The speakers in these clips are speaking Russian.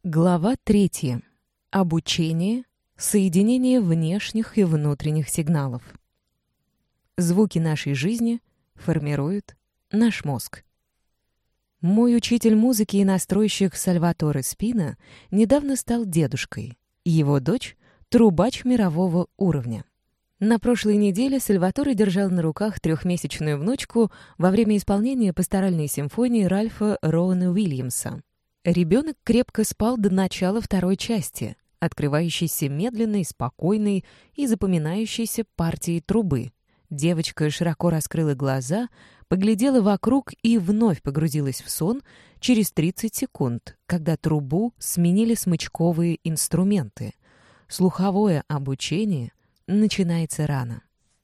Глава 3. Обучение, соединение внешних и внутренних сигналов. Звуки нашей жизни формируют наш мозг. Мой учитель музыки и настройщик Сальваторе Спина недавно стал дедушкой. Его дочь — трубач мирового уровня. На прошлой неделе Сальваторе держал на руках трехмесячную внучку во время исполнения пасторальной симфонии Ральфа Роуэна Уильямса. Ребенок крепко спал до начала второй части, открывающейся медленной, спокойной и запоминающейся партией трубы. Девочка широко раскрыла глаза, поглядела вокруг и вновь погрузилась в сон через 30 секунд, когда трубу сменили смычковые инструменты. Слуховое обучение начинается рано.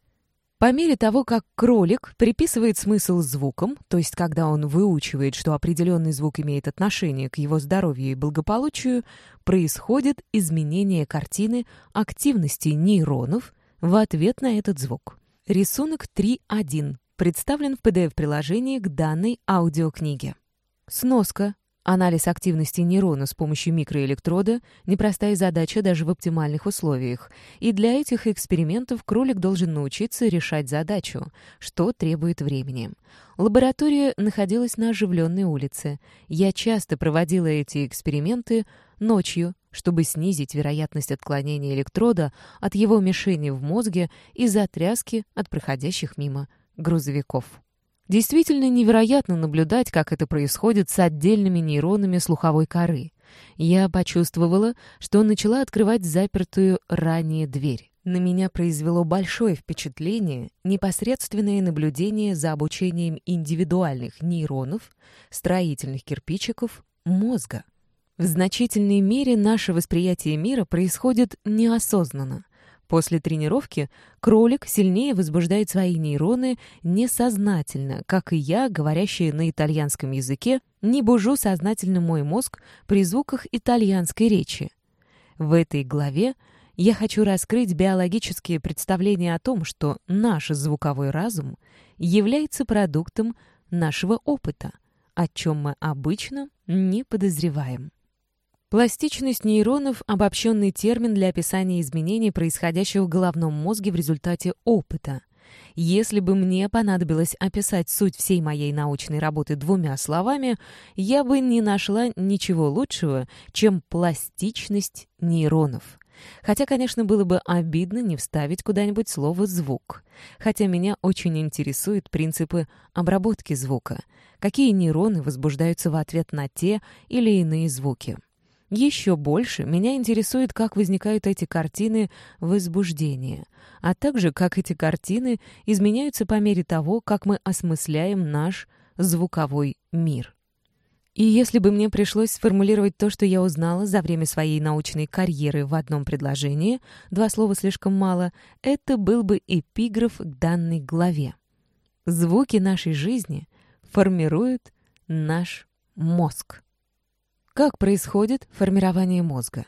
По мере того, как кролик приписывает смысл звукам, то есть когда он выучивает, что определенный звук имеет отношение к его здоровью и благополучию, происходит изменение картины активности нейронов в ответ на этот звук. Рисунок 3.1 представлен в PDF-приложении к данной аудиокниге. Сноска. Анализ активности нейрона с помощью микроэлектрода — непростая задача даже в оптимальных условиях, и для этих экспериментов кролик должен научиться решать задачу, что требует времени. Лаборатория находилась на оживленной улице. Я часто проводила эти эксперименты ночью, чтобы снизить вероятность отклонения электрода от его мишени в мозге из-за тряски от проходящих мимо грузовиков. Действительно невероятно наблюдать, как это происходит с отдельными нейронами слуховой коры. Я почувствовала, что начала открывать запертую ранее дверь. На меня произвело большое впечатление непосредственное наблюдение за обучением индивидуальных нейронов, строительных кирпичиков мозга. В значительной мере наше восприятие мира происходит неосознанно. После тренировки кролик сильнее возбуждает свои нейроны несознательно, как и я, говорящая на итальянском языке, не бужу сознательно мой мозг при звуках итальянской речи. В этой главе я хочу раскрыть биологические представления о том, что наш звуковой разум является продуктом нашего опыта, о чем мы обычно не подозреваем. Пластичность нейронов — обобщенный термин для описания изменений, происходящих в головном мозге в результате опыта. Если бы мне понадобилось описать суть всей моей научной работы двумя словами, я бы не нашла ничего лучшего, чем пластичность нейронов. Хотя, конечно, было бы обидно не вставить куда-нибудь слово «звук». Хотя меня очень интересуют принципы обработки звука. Какие нейроны возбуждаются в ответ на те или иные звуки. Еще больше меня интересует, как возникают эти картины возбуждения, а также как эти картины изменяются по мере того, как мы осмысляем наш звуковой мир. И если бы мне пришлось сформулировать то, что я узнала за время своей научной карьеры в одном предложении, два слова слишком мало, это был бы эпиграф к данной главе. Звуки нашей жизни формируют наш мозг. Как происходит формирование мозга?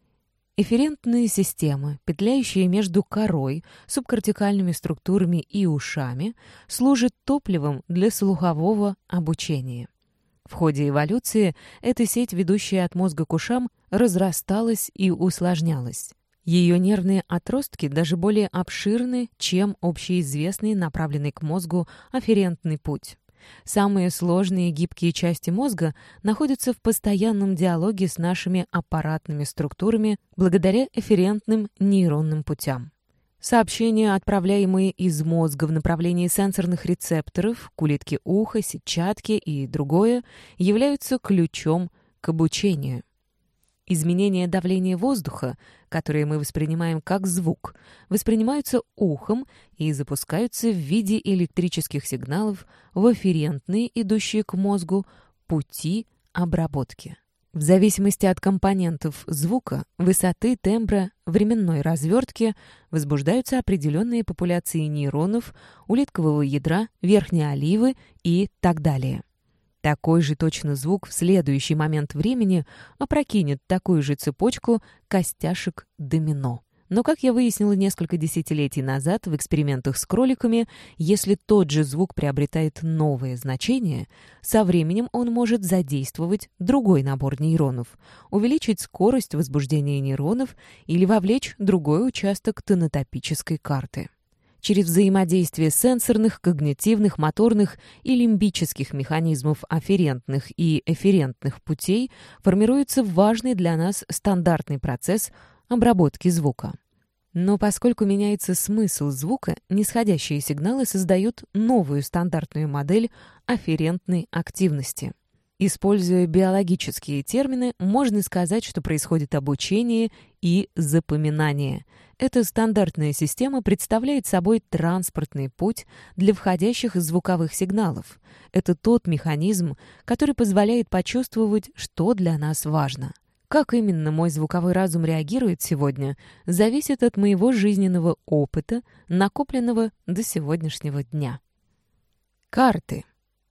Эфферентные системы, петляющие между корой, субкортикальными структурами и ушами, служат топливом для слухового обучения. В ходе эволюции эта сеть, ведущая от мозга к ушам, разрасталась и усложнялась. Ее нервные отростки даже более обширны, чем общеизвестный направленный к мозгу афферентный путь. Самые сложные и гибкие части мозга находятся в постоянном диалоге с нашими аппаратными структурами благодаря эфферентным нейронным путям. Сообщения, отправляемые из мозга в направлении сенсорных рецепторов, кулитки уха, сетчатки и другое, являются ключом к обучению. Изменения давления воздуха, которые мы воспринимаем как звук, воспринимаются ухом и запускаются в виде электрических сигналов в эфферентные, идущие к мозгу, пути обработки. В зависимости от компонентов звука, высоты, тембра, временной развертки возбуждаются определенные популяции нейронов, улиткового ядра, верхней оливы и так далее. Такой же точно звук в следующий момент времени опрокинет такую же цепочку костяшек домино. Но, как я выяснила несколько десятилетий назад в экспериментах с кроликами, если тот же звук приобретает новое значение, со временем он может задействовать другой набор нейронов, увеличить скорость возбуждения нейронов или вовлечь другой участок тонотопической карты. Через взаимодействие сенсорных, когнитивных, моторных и лимбических механизмов афферентных и эфферентных путей формируется важный для нас стандартный процесс обработки звука. Но поскольку меняется смысл звука, нисходящие сигналы создают новую стандартную модель афферентной активности. Используя биологические термины, можно сказать, что происходит обучение и запоминание. Эта стандартная система представляет собой транспортный путь для входящих звуковых сигналов. Это тот механизм, который позволяет почувствовать, что для нас важно. Как именно мой звуковой разум реагирует сегодня, зависит от моего жизненного опыта, накопленного до сегодняшнего дня. Карты.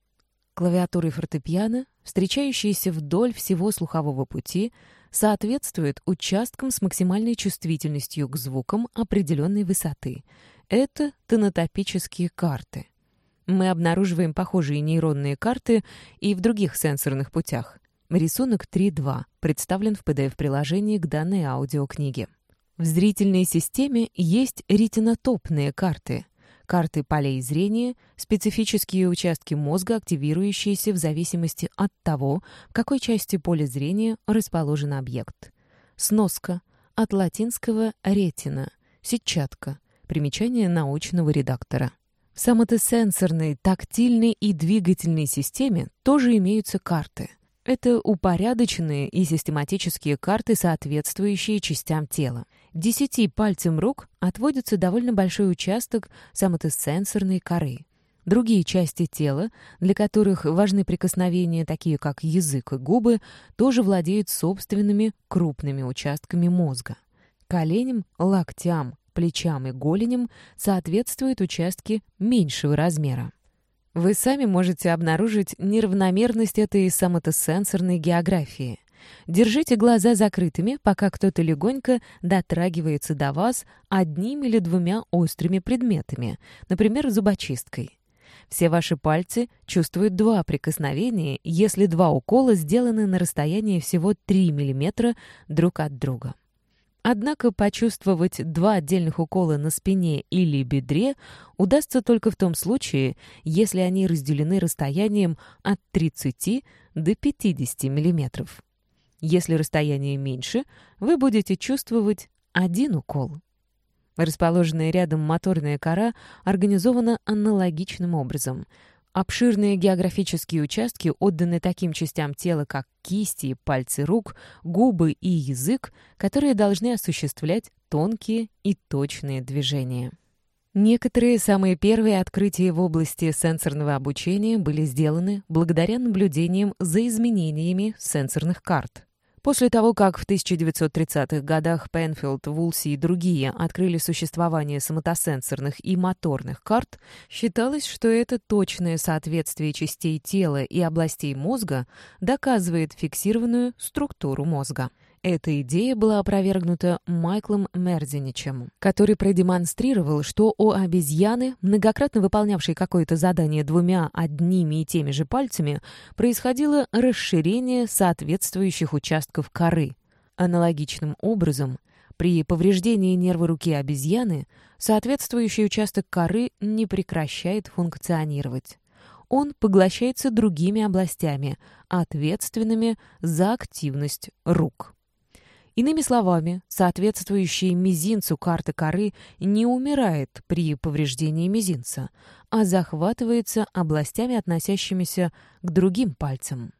Клавиатуры фортепиано, встречающиеся вдоль всего слухового пути, соответствуют участкам с максимальной чувствительностью к звукам определенной высоты. Это тонотопические карты. Мы обнаруживаем похожие нейронные карты и в других сенсорных путях. Рисунок 3.2 представлен в PDF-приложении к данной аудиокниге. В зрительной системе есть ретинотопные карты. Карты полей зрения — специфические участки мозга, активирующиеся в зависимости от того, в какой части поля зрения расположен объект. Сноска. От латинского «ретина» — сетчатка. Примечание научного редактора. В соматосенсорной, тактильной и двигательной системе тоже имеются карты. Это упорядоченные и систематические карты, соответствующие частям тела. 10 пальцам рук отводится довольно большой участок соматосенсорной коры. Другие части тела, для которых важны прикосновения, такие как язык и губы, тоже владеют собственными крупными участками мозга. Коленям, локтям, плечам и голеням соответствуют участки меньшего размера. Вы сами можете обнаружить неравномерность этой соматосенсорной географии. Держите глаза закрытыми, пока кто-то легонько дотрагивается до вас одним или двумя острыми предметами, например, зубочисткой. Все ваши пальцы чувствуют 2 прикосновения, если 2 укола сделаны на расстоянии всего 3 мм друг от друга. Однако почувствовать 2 отдельных укола на спине или бедре удастся только в том случае, если они разделены расстоянием от 30 до 50 мм. Если расстояние меньше, вы будете чувствовать 1 укол. Расположенная рядом моторная кора организована аналогичным образом. Обширные географические участки отданы таким частям тела, как кисти, пальцы рук, губы и язык, которые должны осуществлять тонкие и точные движения. Некоторые самые первые открытия в области сенсорного обучения были сделаны благодаря наблюдениям за изменениями сенсорных карт. После того, как в 1930-х годах Пенфилд, Вулси и другие открыли существование соматосенсорных и моторных карт, считалось, что это точное соответствие частей тела и областей мозга доказывает фиксированную структуру мозга. Эта идея была опровергнута Майклом Мерзеничем, который продемонстрировал, что у обезьяны, многократно выполнявшей какое-то задание 2 одними и теми же пальцами, происходило расширение соответствующих участков коры. Аналогичным образом, при повреждении нерва руки обезьяны соответствующий участок коры не прекращает функционировать. Он поглощается другими областями, ответственными за активность рук. Иными словами, соответствующая мизинцу карта коры не умирает при повреждении мизинца, а захватывается областями, относящимися к другим пальцам.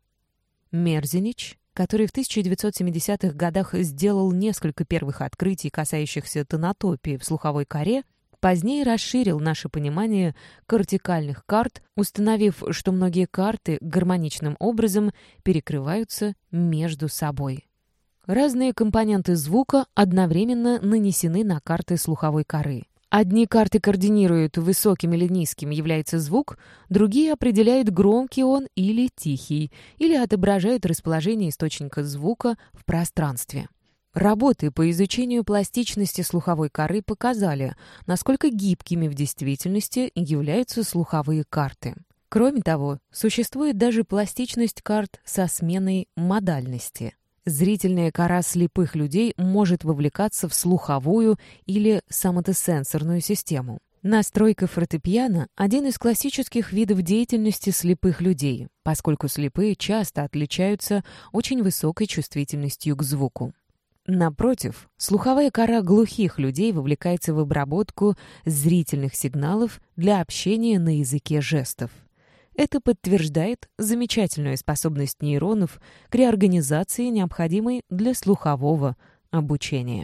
Мерзенич, который в 1970-х годах сделал несколько первых открытий, касающихся тонотопии в слуховой коре, позднее расширил наше понимание кортикальных карт, установив, что многие карты гармоничным образом перекрываются между собой. Разные компоненты звука одновременно нанесены на карты слуховой коры. Одни карты координируют, высоким или низким является звук, другие определяют, громкий он или тихий, или отображают расположение источника звука в пространстве. Работы по изучению пластичности слуховой коры показали, насколько гибкими в действительности являются слуховые карты. Кроме того, существует даже пластичность карт со сменой модальности. Зрительная кора слепых людей может вовлекаться в слуховую или соматосенсорную систему. Настройка фортепиано – один из классических видов деятельности слепых людей, поскольку слепые часто отличаются очень высокой чувствительностью к звуку. Напротив, слуховая кора глухих людей вовлекается в обработку зрительных сигналов для общения на языке жестов. Это подтверждает замечательную способность нейронов к реорганизации, необходимой для слухового обучения.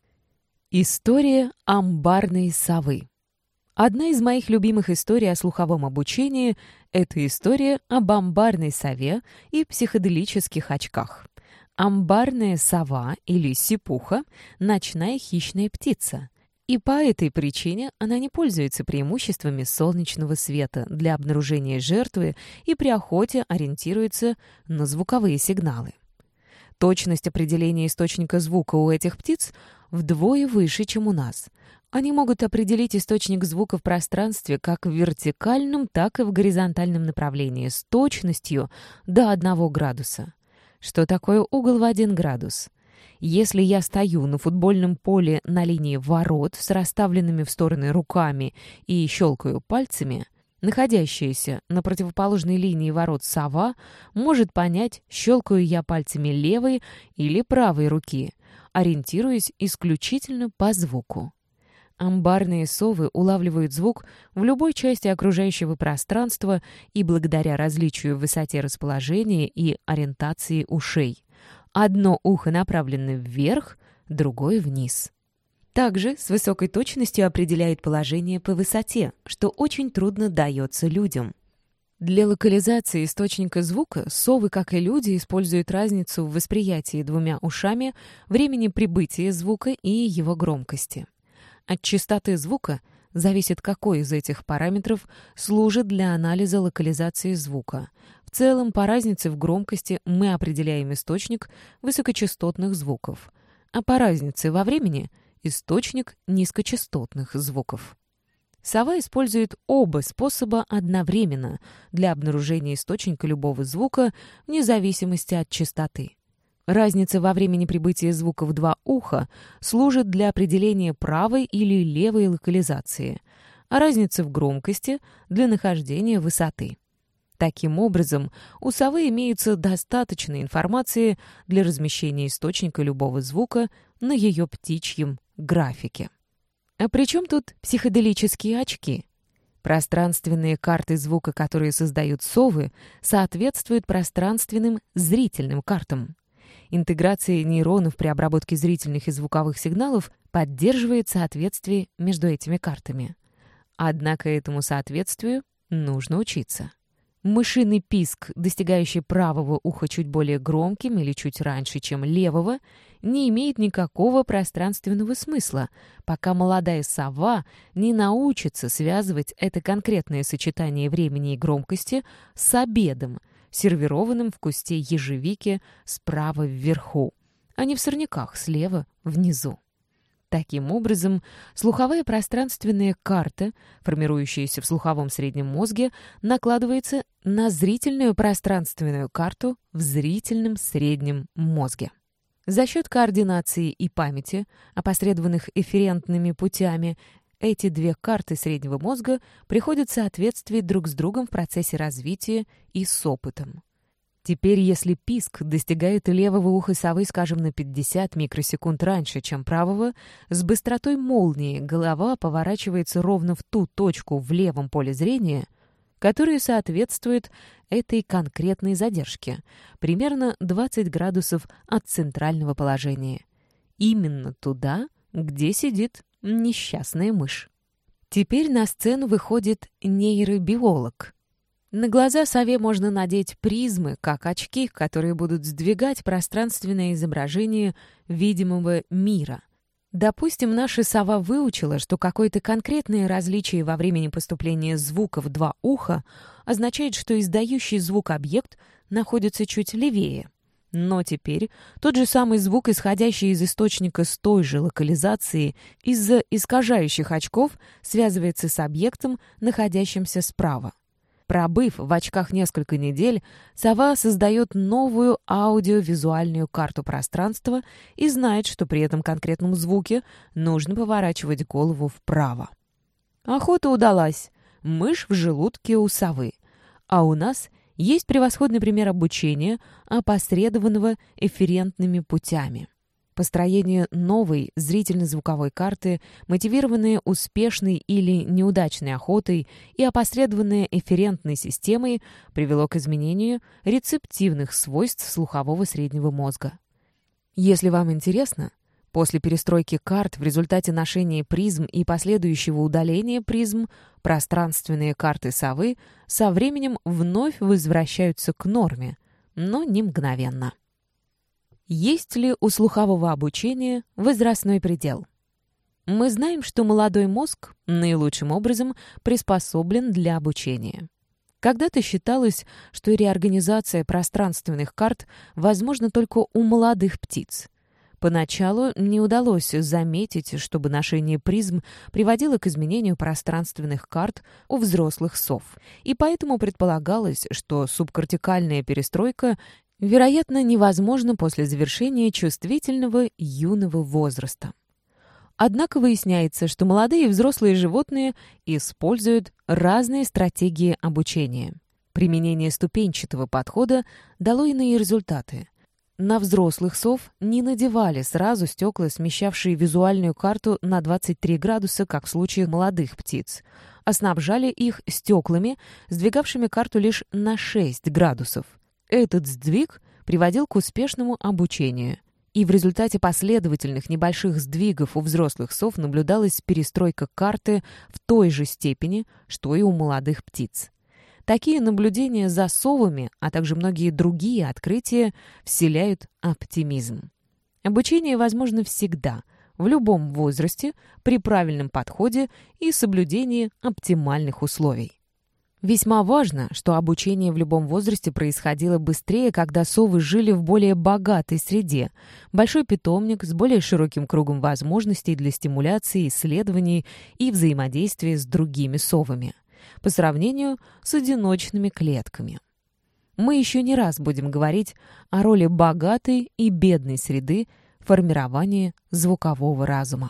История амбарной совы. Одна из моих любимых историй о слуховом обучении – это история об амбарной сове и психоделических очках. Амбарная сова или сипуха – ночная хищная птица. И по этой причине она не пользуется преимуществами солнечного света для обнаружения жертвы и при охоте ориентируется на звуковые сигналы. Точность определения источника звука у этих птиц вдвое выше, чем у нас. Они могут определить источник звука в пространстве как в вертикальном, так и в горизонтальном направлении с точностью до 1 градуса. Что такое угол в 1 градус? Если я стою на футбольном поле на линии ворот с расставленными в стороны руками и щелкаю пальцами, находящаяся на противоположной линии ворот сова может понять, щелкаю я пальцами левой или правой руки, ориентируясь исключительно по звуку. Амбарные совы улавливают звук в любой части окружающего пространства и благодаря различию в высоте расположения и ориентации ушей. Одно ухо направлено вверх, другое вниз. Также с высокой точностью определяет положение по высоте, что очень трудно дается людям. Для локализации источника звука совы, как и люди, используют разницу в восприятии 2 ушами, времени прибытия звука и его громкости. От частоты звука зависит, какой из этих параметров служит для анализа локализации звука. В целом, по разнице в громкости мы определяем источник высокочастотных звуков, а по разнице во времени – источник низкочастотных звуков. Сова использует оба способа одновременно для обнаружения источника любого звука вне зависимости от частоты. Разница во времени прибытия звука в 2 уха служит для определения правой или левой локализации, а разница в громкости – для нахождения высоты. Таким образом, у совы имеется достаточно информации для размещения источника любого звука на ее птичьем графике. А при чем тут психоделические очки? Пространственные карты звука, которые создают совы, соответствуют пространственным зрительным картам. Интеграция нейронов при обработке зрительных и звуковых сигналов поддерживает соответствие между этими картами. Однако этому соответствию нужно учиться. Мышиный писк, достигающий правого уха чуть более громким или чуть раньше, чем левого, не имеет никакого пространственного смысла, пока молодая сова не научится связывать это конкретное сочетание времени и громкости с обедом, сервированным в кусте ежевики справа вверху, а не в сорняках слева внизу. Таким образом, слуховая пространственная карта, формирующаяся в слуховом среднем мозге, накладывается на зрительную пространственную карту в зрительном среднем мозге. За счет координации и памяти, опосредованных эфферентными путями, эти 2 карты среднего мозга приходят в соответствие друг с другом в процессе развития и с опытом. Теперь, если писк достигает левого уха совы, скажем, на 50 микросекунд раньше, чем правого, с быстротой молнии голова поворачивается ровно в ту точку в левом поле зрения, которая соответствует этой конкретной задержке, примерно 20 градусов от центрального положения. Именно туда, где сидит несчастная мышь. Теперь на сцену выходит нейробиолог. На глаза сове можно надеть призмы, как очки, которые будут сдвигать пространственное изображение видимого мира. Допустим, наша сова выучила, что какое-то конкретное различие во времени поступления звука в 2 уха означает, что издающий звук объект находится чуть левее. Но теперь тот же самый звук, исходящий из источника с той же локализацией, из-за искажающих очков связывается с объектом, находящимся справа. Пробыв в очках несколько недель, сова создает новую аудиовизуальную карту пространства и знает, что при этом конкретном звуке нужно поворачивать голову вправо. Охота удалась. Мышь в желудке у совы. А у нас есть превосходный пример обучения, опосредованного эфферентными путями. Построение новой зрительно-звуковой карты, мотивированное успешной или неудачной охотой и опосредованное эфферентной системой, привело к изменению рецептивных свойств слухового среднего мозга. Если вам интересно, после перестройки карт в результате ношения призм и последующего удаления призм, пространственные карты совы со временем вновь возвращаются к норме, но не мгновенно. Есть ли у слухового обучения возрастной предел? Мы знаем, что молодой мозг наилучшим образом приспособлен для обучения. Когда-то считалось, что реорганизация пространственных карт возможна только у молодых птиц. Поначалу не удалось заметить, чтобы ношение призм приводило к изменению пространственных карт у взрослых сов, и поэтому предполагалось, что субкортикальная перестройка вероятно невозможна после завершения чувствительного юного возраста. Однако выясняется, что молодые и взрослые животные используют разные стратегии обучения. Применение ступенчатого подхода дало иные результаты. На взрослых сов не надевали сразу стекла, смещавшие визуальную карту на 23 градуса, как в случае молодых птиц, а снабжали их стеклами, сдвигавшими карту лишь на 6 градусов. Этот сдвиг приводил к успешному обучению, и в результате последовательных небольших сдвигов у взрослых сов наблюдалась перестройка карты в той же степени, что и у молодых птиц. Такие наблюдения за совами, а также многие другие открытия вселяют оптимизм. Обучение возможно всегда, в любом возрасте, при правильном подходе и соблюдении оптимальных условий. Весьма важно, что обучение в любом возрасте происходило быстрее, когда совы жили в более богатой среде. Большой питомник с более широким кругом возможностей для стимуляции, исследований и взаимодействия с другими совами, по сравнению с одиночными клетками. Мы еще не раз будем говорить о роли богатой и бедной среды в формировании звукового разума.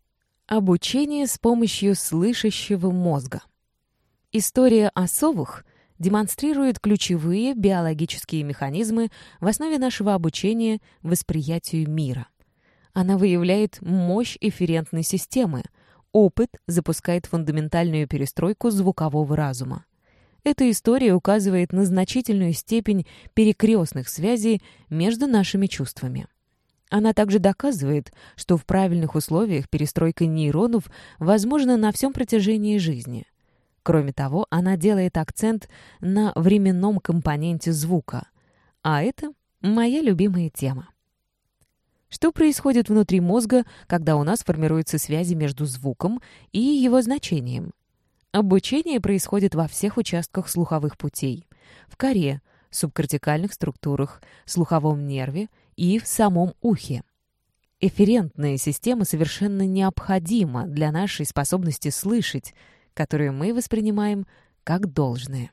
Обучение с помощью слышащего мозга. История о совах демонстрирует ключевые биологические механизмы в основе нашего обучения восприятию мира. Она выявляет мощь эфферентной системы. Опыт запускает фундаментальную перестройку звукового разума. Эта история указывает на значительную степень перекрестных связей между нашими чувствами. Она также доказывает, что в правильных условиях перестройка нейронов возможна на всем протяжении жизни. Кроме того, она делает акцент на временном компоненте звука. А это моя любимая тема. Что происходит внутри мозга, когда у нас формируются связи между звуком и его значением? Обучение происходит во всех участках слуховых путей. В коре, субкортикальных структурах, слуховом нерве и в самом ухе. Эфферентная система совершенно необходима для нашей способности слышать, которую мы воспринимаем как должное.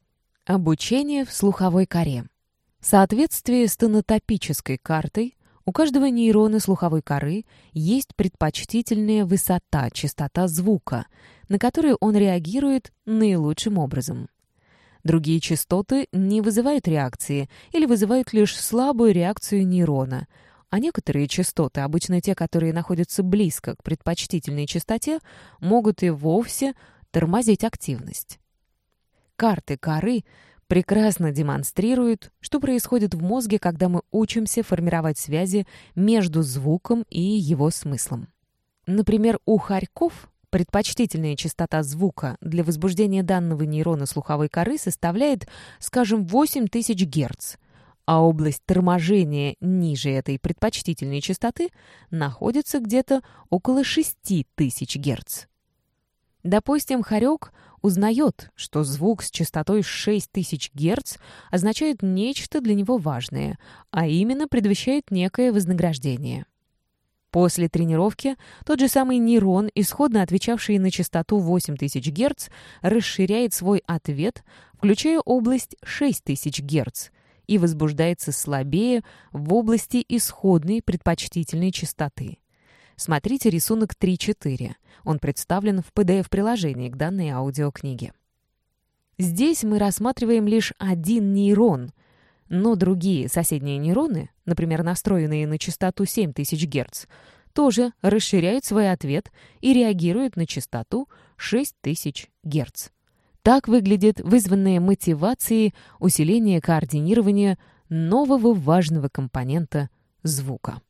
Обучение в слуховой коре. В соответствии с тонотопической картой у каждого нейрона слуховой коры есть предпочтительная высота, частота звука, на которую он реагирует наилучшим образом. Другие частоты не вызывают реакции или вызывают лишь слабую реакцию нейрона, а некоторые частоты, обычно те, которые находятся близко к предпочтительной частоте, могут и вовсе тормозить активность. Карты коры прекрасно демонстрируют, что происходит в мозге, когда мы учимся формировать связи между звуком и его смыслом. Например, у хорьков предпочтительная частота звука для возбуждения данного нейрона слуховой коры составляет, скажем, 8000 Гц, а область торможения ниже этой предпочтительной частоты находится где-то около 6000 Гц. Допустим, хорек узнает, что звук с частотой 6000 Гц означает нечто для него важное, а именно предвещает некое вознаграждение. После тренировки тот же самый нейрон, исходно отвечавший на частоту 8000 Гц, расширяет свой ответ, включая область 6000 Гц, и возбуждается слабее в области исходной предпочтительной частоты. Смотрите рисунок 3.4. Он представлен в PDF-приложении к данной аудиокниге. Здесь мы рассматриваем лишь один нейрон, но другие соседние нейроны, например, настроенные на частоту 7000 Гц, тоже расширяют свой ответ и реагируют на частоту 6000 Гц. Так выглядит вызванное мотивацией усиление координирования нового важного компонента звука.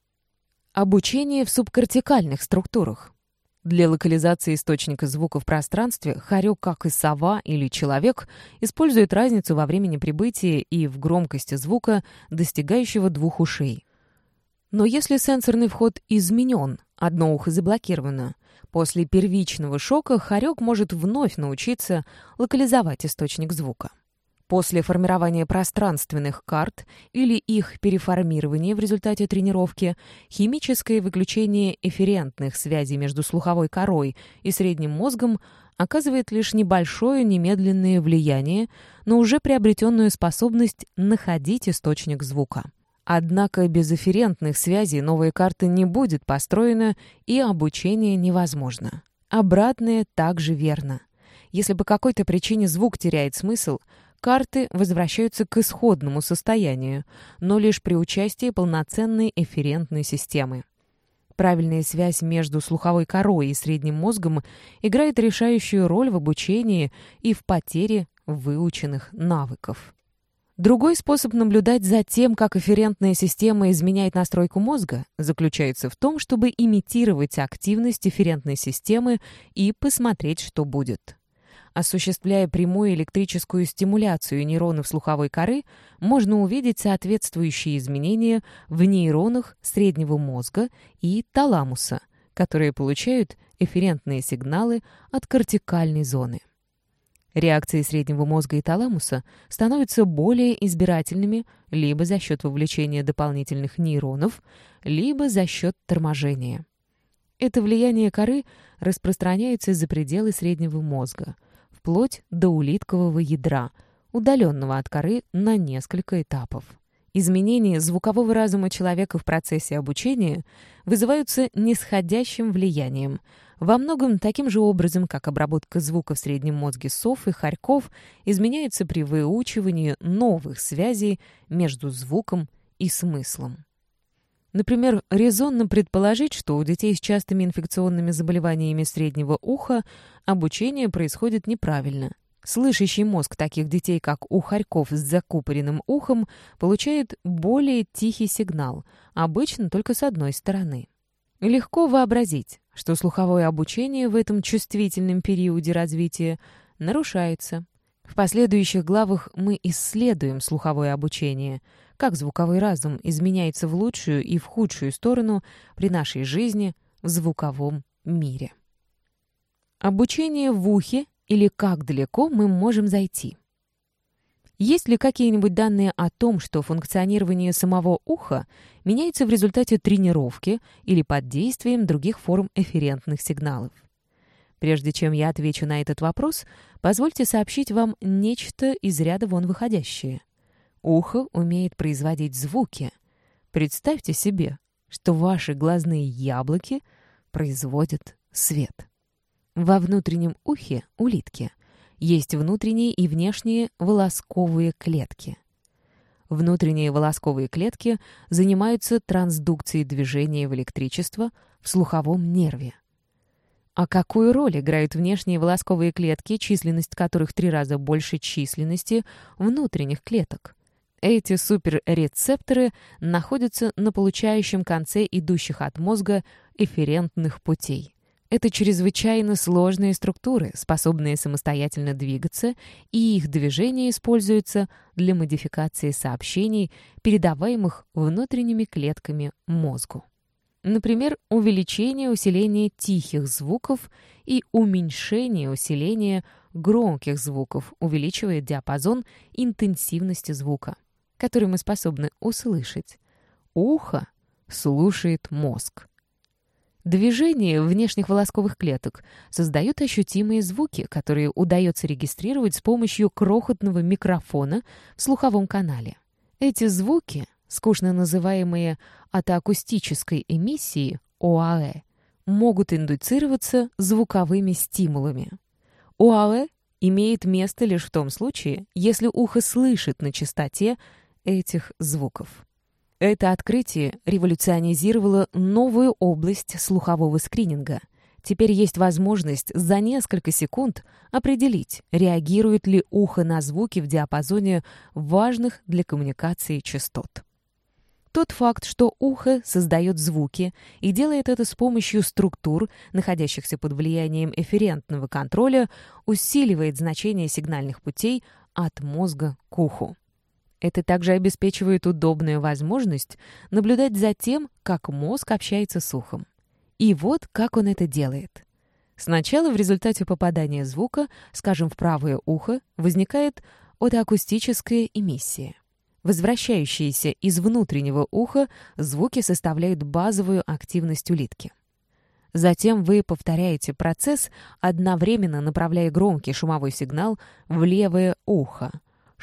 Обучение в субкортикальных структурах. Для локализации источника звука в пространстве хорек, как и сова или человек, использует разницу во времени прибытия и в громкости звука, достигающего 2 ушей. Но если сенсорный вход изменен, одно ухо заблокировано, после первичного шока хорек может вновь научиться локализовать источник звука. После формирования пространственных карт или их переформирования в результате тренировки, химическое выключение эфферентных связей между слуховой корой и средним мозгом оказывает лишь небольшое немедленное влияние на уже приобретенную способность находить источник звука. Однако без эфферентных связей новая карта не будет построена и обучение невозможно. Обратное также верно. Если по какой-то причине звук теряет смысл, карты возвращаются к исходному состоянию, но лишь при участии полноценной эфферентной системы. Правильная связь между слуховой корой и средним мозгом играет решающую роль в обучении и в потере выученных навыков. Другой способ наблюдать за тем, как эфферентная система изменяет настройку мозга, заключается в том, чтобы имитировать активность эфферентной системы и посмотреть, что будет. Осуществляя прямую электрическую стимуляцию нейронов слуховой коры, можно увидеть соответствующие изменения в нейронах среднего мозга и таламуса, которые получают эфферентные сигналы от кортикальной зоны. Реакции среднего мозга и таламуса становятся более избирательными либо за счет вовлечения дополнительных нейронов, либо за счет торможения. Это влияние коры распространяется за пределы среднего мозга, вплоть до улиткового ядра, удаленного от коры на несколько этапов. Изменения звукового разума человека в процессе обучения вызываются нисходящим влиянием, во многом таким же образом, как обработка звука в среднем мозге сов и хорьков изменяется при выучивании новых связей между звуком и смыслом. Например, резонно предположить, что у детей с частыми инфекционными заболеваниями среднего уха обучение происходит неправильно. Слышащий мозг таких детей, как у хорьков с закупоренным ухом, получает более тихий сигнал, обычно только с одной стороны. Легко вообразить, что слуховое обучение в этом чувствительном периоде развития нарушается. В последующих главах мы исследуем слуховое обучение, как звуковой разум изменяется в лучшую и в худшую сторону при нашей жизни в звуковом мире. Обучение в ухе или как далеко мы можем зайти. Есть ли какие-нибудь данные о том, что функционирование самого уха меняется в результате тренировки или под действием других форм эфферентных сигналов? Прежде чем я отвечу на этот вопрос, позвольте сообщить вам нечто из ряда вон выходящее. Ухо умеет производить звуки. Представьте себе, что ваши глазные яблоки производят свет. Во внутреннем ухе улитки есть внутренние и внешние волосковые клетки. Внутренние волосковые клетки занимаются трансдукцией движения в электричество в слуховом нерве. А какую роль играют внешние волосковые клетки, численность которых 3 раза больше численности внутренних клеток? Эти суперрецепторы находятся на получающем конце идущих от мозга эфферентных путей. Это чрезвычайно сложные структуры, способные самостоятельно двигаться, и их движение используется для модификации сообщений, передаваемых внутренними клетками мозгу. Например, увеличение усиления тихих звуков и уменьшение усиления громких звуков увеличивает диапазон интенсивности звука, который мы способны услышать. Ухо слушает мозг. Движение внешних волосковых клеток создают ощутимые звуки, которые удается регистрировать с помощью крохотного микрофона в слуховом канале. Эти звуки, скучно называемые атоакустической эмиссией ОАЭ, могут индуцироваться звуковыми стимулами. ОАЭ имеет место лишь в том случае, если ухо слышит на частоте этих звуков. Это открытие революционизировало новую область слухового скрининга. Теперь есть возможность за несколько секунд определить, реагирует ли ухо на звуки в диапазоне важных для коммуникации частот. Тот факт, что ухо создает звуки и делает это с помощью структур, находящихся под влиянием эфферентного контроля, усиливает значение сигнальных путей от мозга к уху. Это также обеспечивает удобную возможность наблюдать за тем, как мозг общается с ухом. И вот как он это делает. Сначала в результате попадания звука, скажем, в правое ухо, возникает отоакустическая эмиссия. Возвращающиеся из внутреннего уха звуки составляют базовую активность улитки. Затем вы повторяете процесс, одновременно направляя громкий шумовой сигнал в левое ухо.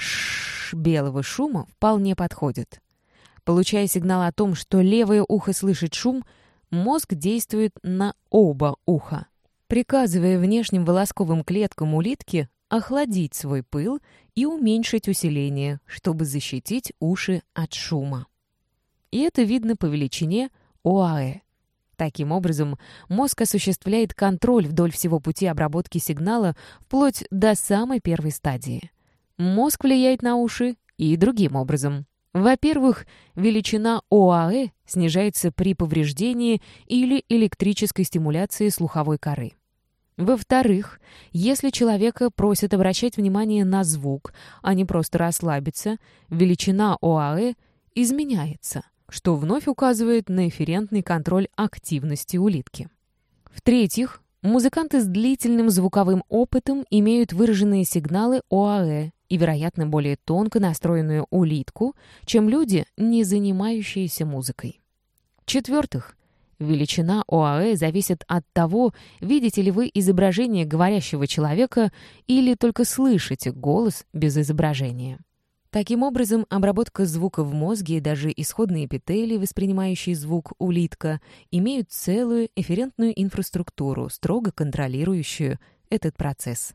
Белого шума вполне подходит. Получая сигнал о том, что левое ухо слышит шум, мозг действует на оба уха, приказывая внешним волосковым клеткам улитки охладить свой пыл и уменьшить усиление, чтобы защитить уши от шума. И это видно по величине ОАЭ. Таким образом, мозг осуществляет контроль вдоль всего пути обработки сигнала вплоть до самой первой стадии. Мозг влияет на уши и другим образом. Во-первых, величина ОАЭ снижается при повреждении или электрической стимуляции слуховой коры. Во-вторых, если человека просят обращать внимание на звук, а не просто расслабиться, величина ОАЭ изменяется, что вновь указывает на эфферентный контроль активности улитки. В-третьих, музыканты с длительным звуковым опытом имеют выраженные сигналы ОАЭ и, вероятно, более тонко настроенную улитку, чем люди, не занимающиеся музыкой. В-четвертых, величина ОАЭ зависит от того, видите ли вы изображение говорящего человека или только слышите голос без изображения. Таким образом, обработка звука в мозге и даже исходные эпители, воспринимающие звук улитка, имеют целую эфферентную инфраструктуру, строго контролирующую этот процесс.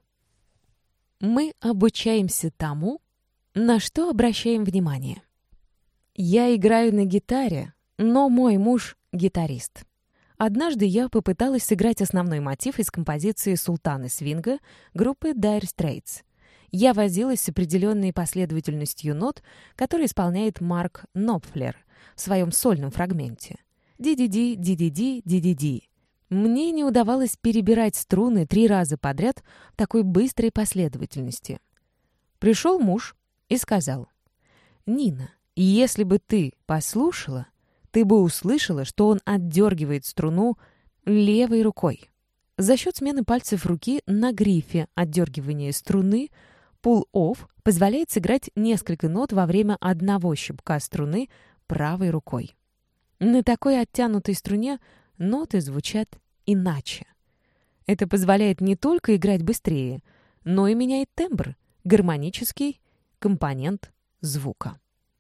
Мы обучаемся тому, на что обращаем внимание. Я играю на гитаре, но мой муж — гитарист. Однажды я попыталась сыграть основной мотив из композиции «Султаны свинга» группы Dire Straits. Я возилась с определенной последовательностью нот, которые исполняет Марк Нопфлер в своем сольном фрагменте. Ди-ди-ди, ди-ди-ди, ди-ди-ди. Мне не удавалось перебирать струны 3 раза подряд в такой быстрой последовательности. Пришел муж и сказал: «Нина, если бы ты послушала, ты бы услышала, что он отдергивает струну левой рукой. За счет смены пальцев руки на грифе отдергивания струны pull-off позволяет сыграть несколько нот во время одного щипка струны правой рукой. На такой оттянутой струне ноты звучат иначе. Это позволяет не только играть быстрее, но и меняет тембр, гармонический компонент звука».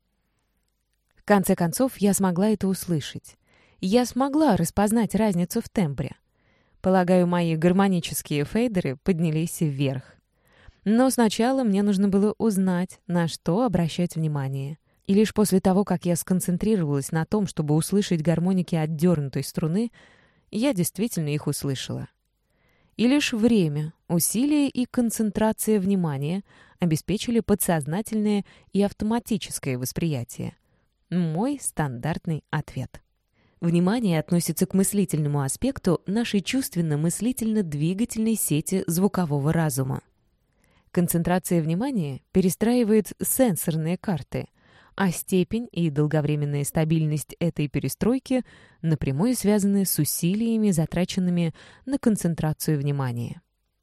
В конце концов, я смогла это услышать. Я смогла распознать разницу в тембре. Полагаю, мои гармонические фейдеры поднялись вверх. Но сначала мне нужно было узнать, на что обращать внимание. И лишь после того, как я сконцентрировалась на том, чтобы услышать гармоники отдернутой струны, я действительно их услышала. И лишь время, усилие и концентрация внимания обеспечили подсознательное и автоматическое восприятие. Мой стандартный ответ. Внимание относится к мыслительному аспекту нашей чувственно-мыслительно-двигательной сети звукового разума. Концентрация внимания перестраивает сенсорные карты, а степень и долговременная стабильность этой перестройки напрямую связаны с усилиями, затраченными на концентрацию внимания.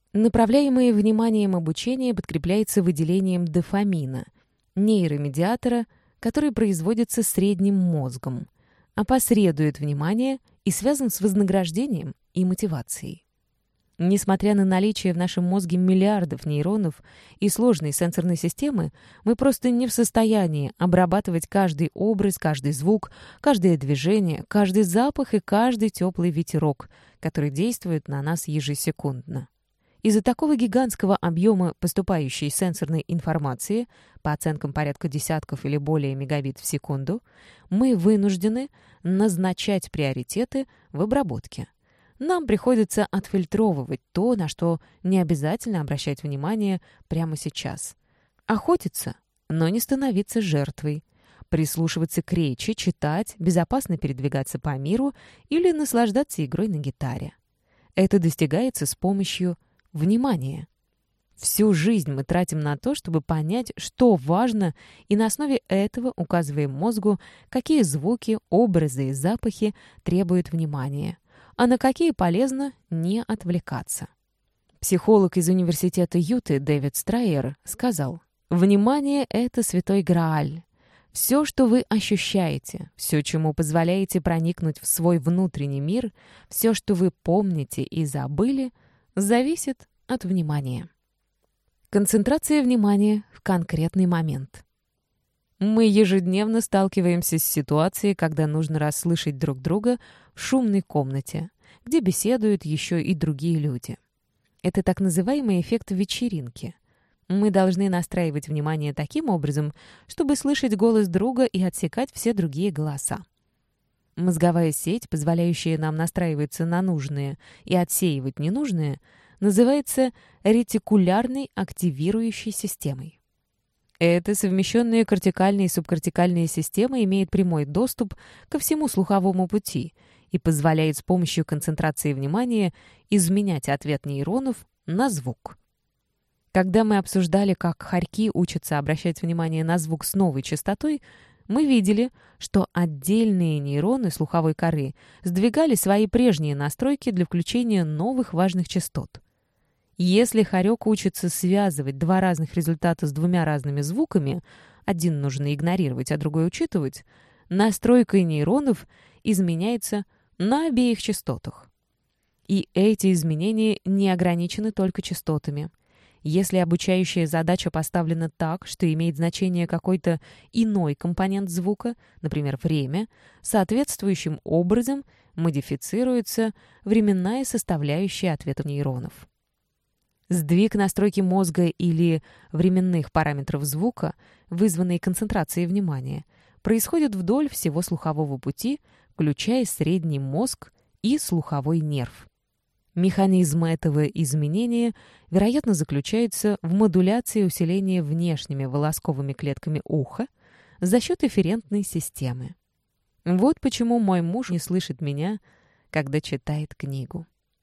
Направляемое вниманием обучение подкрепляется выделением дофамина, нейромедиатора, который производится средним мозгом, опосредует внимание и связан с вознаграждением и мотивацией. Несмотря на наличие в нашем мозге миллиардов нейронов и сложной сенсорной системы, мы просто не в состоянии обрабатывать каждый образ, каждый звук, каждое движение, каждый запах и каждый теплый ветерок, который действует на нас ежесекундно. Из-за такого гигантского объема поступающей сенсорной информации, по оценкам порядка десятков или более мегабит в секунду, мы вынуждены назначать приоритеты в обработке. Нам приходится отфильтровывать то, на что не обязательно обращать внимание прямо сейчас. Охотиться, но не становиться жертвой. Прислушиваться к речи, читать, безопасно передвигаться по миру или наслаждаться игрой на гитаре. Это достигается с помощью внимания. Всю жизнь мы тратим на то, чтобы понять, что важно, и на основе этого указываем мозгу, какие звуки, образы и запахи требуют внимания, а на какие полезно не отвлекаться. Психолог из университета Юты Дэвид Страйер сказал: «Внимание — это святой Грааль. Все, что вы ощущаете, все, чему позволяете проникнуть в свой внутренний мир, все, что вы помните и забыли, зависит от внимания». Концентрация внимания в конкретный момент. Мы ежедневно сталкиваемся с ситуацией, когда нужно расслышать друг друга в шумной комнате, где беседуют еще и другие люди. Это так называемый эффект вечеринки. Мы должны настраивать внимание таким образом, чтобы слышать голос друга и отсекать все другие голоса. Мозговая сеть, позволяющая нам настраиваться на нужные и отсеивать ненужные, называется ретикулярной активирующей системой. Эта совмещенная кортикальная и субкортикальная система имеет прямой доступ ко всему слуховому пути и позволяет с помощью концентрации внимания изменять ответ нейронов на звук. Когда мы обсуждали, как хорьки учатся обращать внимание на звук с новой частотой, мы видели, что отдельные нейроны слуховой коры сдвигали свои прежние настройки для включения новых важных частот. Если хорек учится связывать два разных результата с двумя разными звуками, один нужно игнорировать, а другой учитывать, настройка нейронов изменяется на обеих частотах. И эти изменения не ограничены только частотами. Если обучающая задача поставлена так, что имеет значение какой-то иной компонент звука, например, время, соответствующим образом модифицируется временная составляющая ответа нейронов. Сдвиг настройки мозга или временных параметров звука, вызванный концентрацией внимания, происходит вдоль всего слухового пути, включая средний мозг и слуховой нерв. Механизм этого изменения, вероятно, заключается в модуляции усиления внешними волосковыми клетками уха за счет эфферентной системы. Вот почему мой муж не слышит меня, когда читает книгу.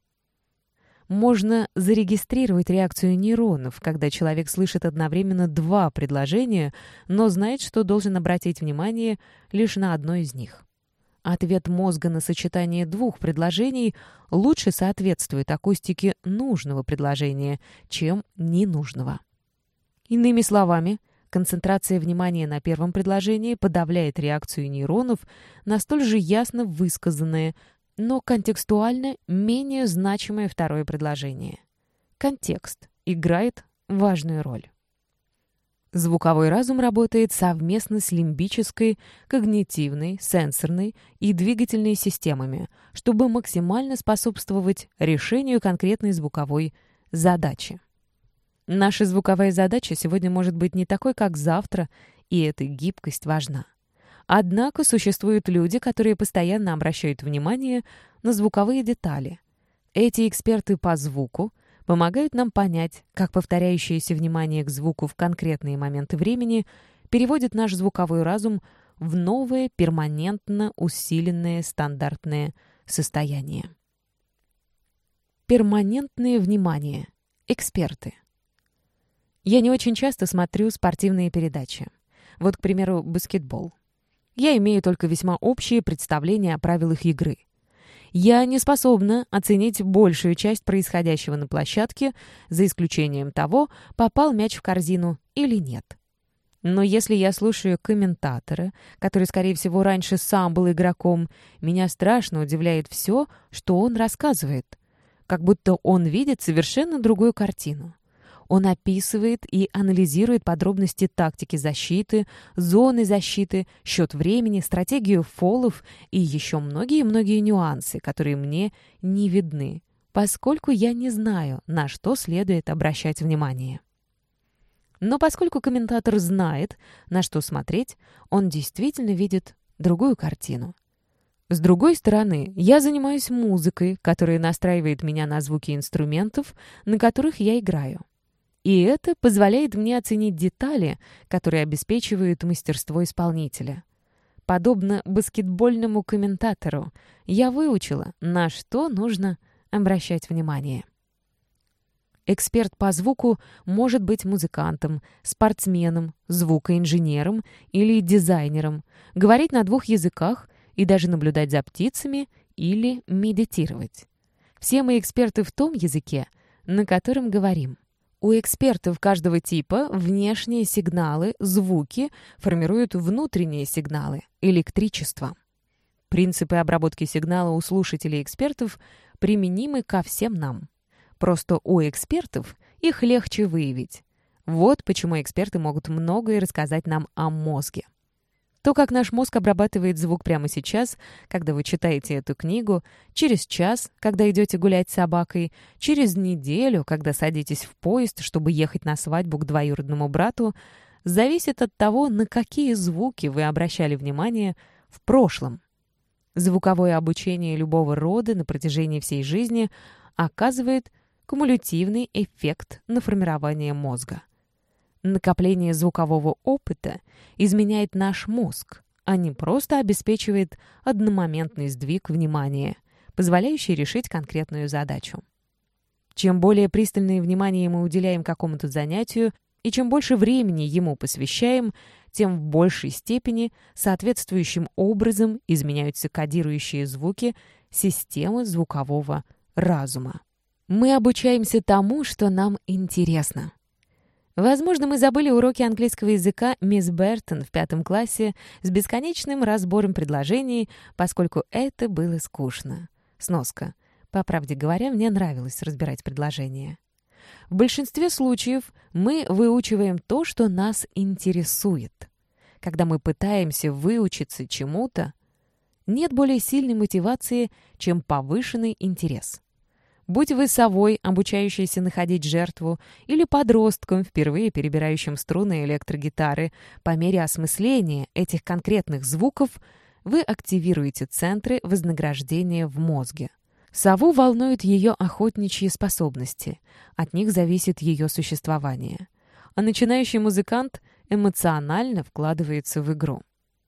Можно зарегистрировать реакцию нейронов, когда человек слышит одновременно два предложения, но знает, что должен обратить внимание лишь на одно из них. Ответ мозга на сочетание двух предложений лучше соответствует акустике нужного предложения, чем ненужного. Иными словами, концентрация внимания на первом предложении подавляет реакцию нейронов на столь же ясно высказанное, но контекстуально менее значимое второе предложение. Контекст играет важную роль. Звуковой разум работает совместно с лимбической, когнитивной, сенсорной и двигательной системами, чтобы максимально способствовать решению конкретной звуковой задачи. Наша звуковая задача сегодня может быть не такой, как завтра, и эта гибкость важна. Однако существуют люди, которые постоянно обращают внимание на звуковые детали. Эти эксперты по звуку помогают нам понять, как повторяющееся внимание к звуку в конкретные моменты времени переводит наш звуковой разум в новое, перманентно усиленное стандартное состояние. Перманентное внимание. Эксперты. Я не очень часто смотрю спортивные передачи. Вот, к примеру, баскетбол. Я имею только весьма общие представления о правилах игры. Я не способна оценить большую часть происходящего на площадке, за исключением того, попал мяч в корзину или нет. Но если я слушаю комментатора, который, скорее всего, раньше сам был игроком, меня страшно удивляет все, что он рассказывает, как будто он видит совершенно другую картину. Он описывает и анализирует подробности тактики защиты, зоны защиты, счет времени, стратегию фолов и еще многие-многие нюансы, которые мне не видны, поскольку я не знаю, на что следует обращать внимание. Но поскольку комментатор знает, на что смотреть, он действительно видит другую картину. С другой стороны, я занимаюсь музыкой, которая настраивает меня на звуки инструментов, на которых я играю. И это позволяет мне оценить детали, которые обеспечивают мастерство исполнителя. Подобно баскетбольному комментатору, я выучила, на что нужно обращать внимание. Эксперт по звуку может быть музыкантом, спортсменом, звукоинженером или дизайнером, говорить на 2 языках и даже наблюдать за птицами или медитировать. Все мы эксперты в том языке, на котором говорим. У экспертов каждого типа внешние сигналы, звуки формируют внутренние сигналы, электричество. Принципы обработки сигнала у слушателей экспертов применимы ко всем нам. Просто у экспертов их легче выявить. Вот почему эксперты могут многое рассказать нам о мозге. То, как наш мозг обрабатывает звук прямо сейчас, когда вы читаете эту книгу, через час, когда идете гулять с собакой, через неделю, когда садитесь в поезд, чтобы ехать на свадьбу к двоюродному брату, зависит от того, на какие звуки вы обращали внимание в прошлом. Звуковое обучение любого рода на протяжении всей жизни оказывает кумулятивный эффект на формирование мозга. Накопление звукового опыта изменяет наш мозг, а не просто обеспечивает одномоментный сдвиг внимания, позволяющий решить конкретную задачу. Чем более пристальное внимание мы уделяем какому-то занятию и чем больше времени ему посвящаем, тем в большей степени соответствующим образом изменяются кодирующие звуки системы звукового разума. Мы обучаемся тому, что нам интересно. Возможно, мы забыли уроки английского языка мисс Бертон в 5 классе с бесконечным разбором предложений, поскольку это было скучно. Сноска. По правде говоря, мне нравилось разбирать предложения. В большинстве случаев мы выучиваем то, что нас интересует. Когда мы пытаемся выучиться чему-то, нет более сильной мотивации, чем повышенный интерес. Будь вы совой, обучающейся находить жертву, или подростком, впервые перебирающим струны электрогитары, по мере осмысления этих конкретных звуков вы активируете центры вознаграждения в мозге. Сову волнуют ее охотничьи способности, от них зависит ее существование. А начинающий музыкант эмоционально вкладывается в игру.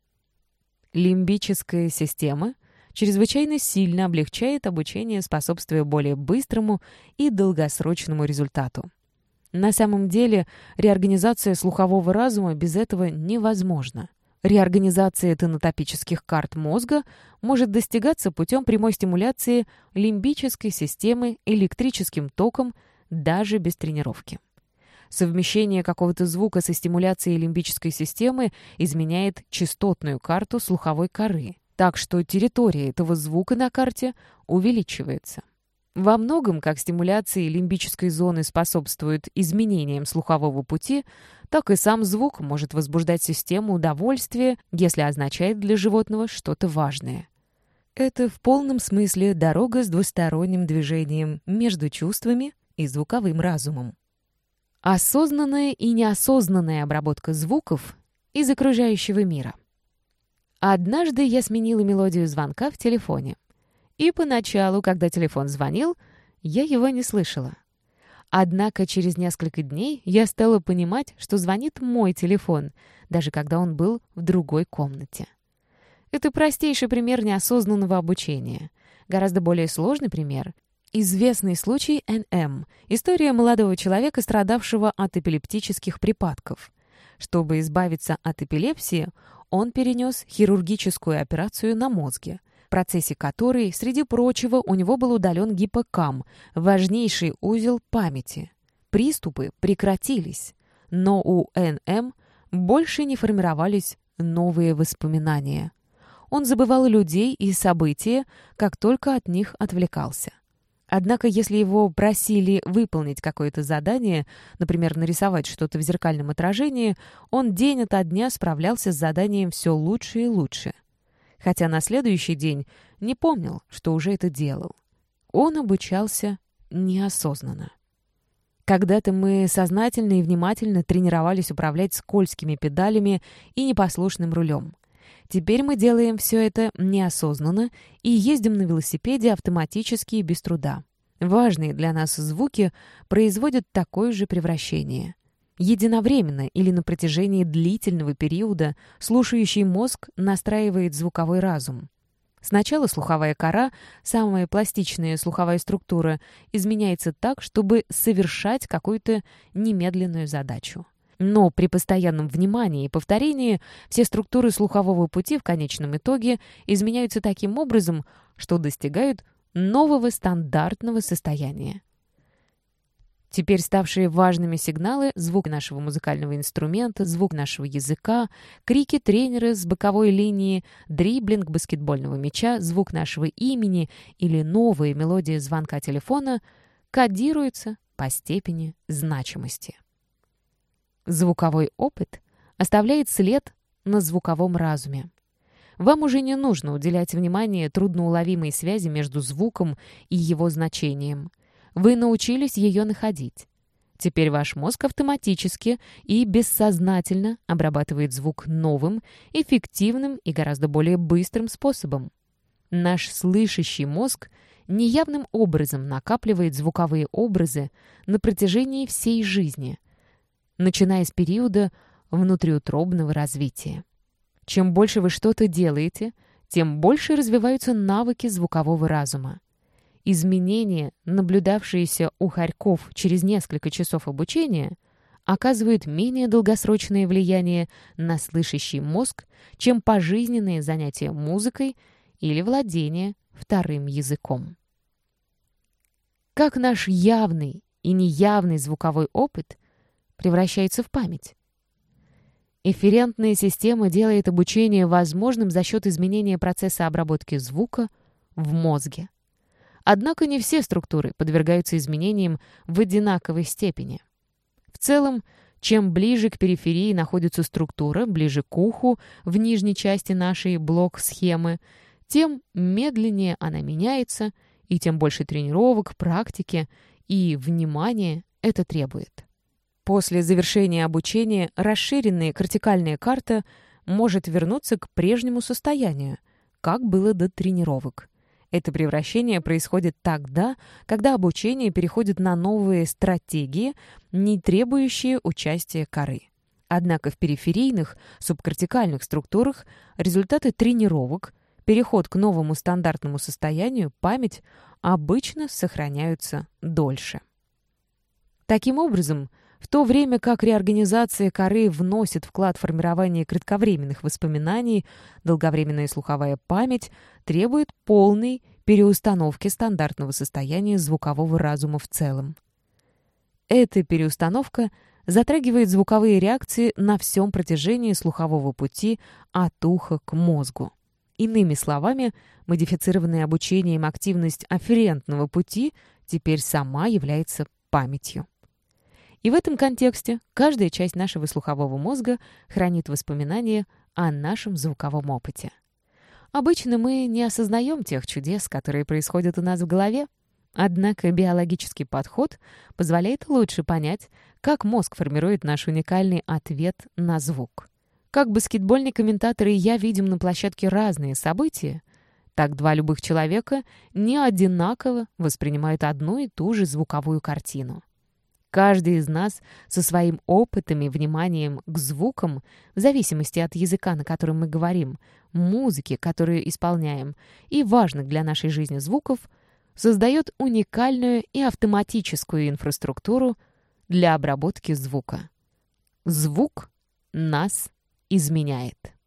Лимбическая система чрезвычайно сильно облегчает обучение, способствуя более быстрому и долгосрочному результату. На самом деле, реорганизация слухового разума без этого невозможна. Реорганизация тонотопических карт мозга может достигаться путем прямой стимуляции лимбической системы электрическим током даже без тренировки. Совмещение какого-то звука со стимуляцией лимбической системы изменяет частотную карту слуховой коры, так что территория этого звука на карте увеличивается. Во многом, как стимуляции лимбической зоны способствует изменениям слухового пути, так и сам звук может возбуждать систему удовольствия, если означает для животного что-то важное. Это в полном смысле дорога с двусторонним движением между чувствами и звуковым разумом. Осознанная и неосознанная обработка звуков из окружающего мира. Однажды я сменила мелодию звонка в телефоне. И поначалу, когда телефон звонил, я его не слышала. Однако через несколько дней я стала понимать, что звонит мой телефон, даже когда он был в другой комнате. Это простейший пример неосознанного обучения. Гораздо более сложный пример — известный случай НМ, история молодого человека, страдавшего от эпилептических припадков. Чтобы избавиться от эпилепсии, он перенес хирургическую операцию на мозге, в процессе которой, среди прочего, у него был удален гиппокамп, важнейший узел памяти. Приступы прекратились, но у НМ больше не формировались новые воспоминания. Он забывал людей и события, как только от них отвлекался. Однако, если его просили выполнить какое-то задание, например, нарисовать что-то в зеркальном отражении, он день ото дня справлялся с заданием все лучше и лучше. Хотя на следующий день не помнил, что уже это делал. Он обучался неосознанно. Когда-то мы сознательно и внимательно тренировались управлять скользкими педалями и непослушным рулем. Теперь мы делаем все это неосознанно и ездим на велосипеде автоматически и без труда. Важные для нас звуки производят такое же превращение. Единовременно или на протяжении длительного периода слушающий мозг настраивает звуковой разум. Сначала слуховая кора, самая пластичная слуховая структура, изменяется так, чтобы совершать какую-то немедленную задачу. Но при постоянном внимании и повторении все структуры слухового пути в конечном итоге изменяются таким образом, что достигают нового стандартного состояния. Теперь ставшие важными сигналы — звук нашего музыкального инструмента, звук нашего языка, крики тренера с боковой линии, дриблинг баскетбольного мяча, звук нашего имени или новая мелодия звонка телефона — кодируются по степени значимости. Звуковой опыт оставляет след на звуковом разуме. Вам уже не нужно уделять внимание трудноуловимой связи между звуком и его значением. Вы научились ее находить. Теперь ваш мозг автоматически и бессознательно обрабатывает звук новым, эффективным и гораздо более быстрым способом. Наш слышащий мозг неявным образом накапливает звуковые образы на протяжении всей жизни, начиная с периода внутриутробного развития. Чем больше вы что-то делаете, тем больше развиваются навыки звукового разума. Изменения, наблюдавшиеся у хорьков через несколько часов обучения, оказывают менее долгосрочное влияние на слышащий мозг, чем пожизненные занятия музыкой или владение вторым языком. Как наш явный и неявный звуковой опыт превращается в память? Эфферентная система делает обучение возможным за счет изменения процесса обработки звука в мозге. Однако не все структуры подвергаются изменениям в одинаковой степени. В целом, чем ближе к периферии находится структура, ближе к уху, в нижней части нашей блок-схемы, тем медленнее она меняется, и тем больше тренировок, практики и внимания это требует. После завершения обучения расширенная кортикальная карта может вернуться к прежнему состоянию, как было до тренировок. Это превращение происходит тогда, когда обучение переходит на новые стратегии, не требующие участия коры. Однако в периферийных, субкортикальных структурах результаты тренировок, переход к новому стандартному состоянию, память обычно сохраняются дольше. Таким образом, в то время как реорганизация коры вносит вклад в формирование кратковременных воспоминаний, долговременная слуховая память требует полной переустановки стандартного состояния звукового разума в целом. Эта переустановка затрагивает звуковые реакции на всем протяжении слухового пути от уха к мозгу. Иными словами, модифицированная обучением активность афферентного пути теперь сама является памятью. И в этом контексте каждая часть нашего слухового мозга хранит воспоминания о нашем звуковом опыте. Обычно мы не осознаем тех чудес, которые происходят у нас в голове, однако биологический подход позволяет лучше понять, как мозг формирует наш уникальный ответ на звук. Как баскетбольный комментатор и я видим на площадке разные события, так два любых человека не одинаково воспринимают одну и ту же звуковую картину. Каждый из нас со своим опытом и вниманием к звукам, в зависимости от языка, на котором мы говорим, музыки, которую исполняем, и важных для нашей жизни звуков, создает уникальную и автоматическую инфраструктуру для обработки звука. Звук нас изменяет.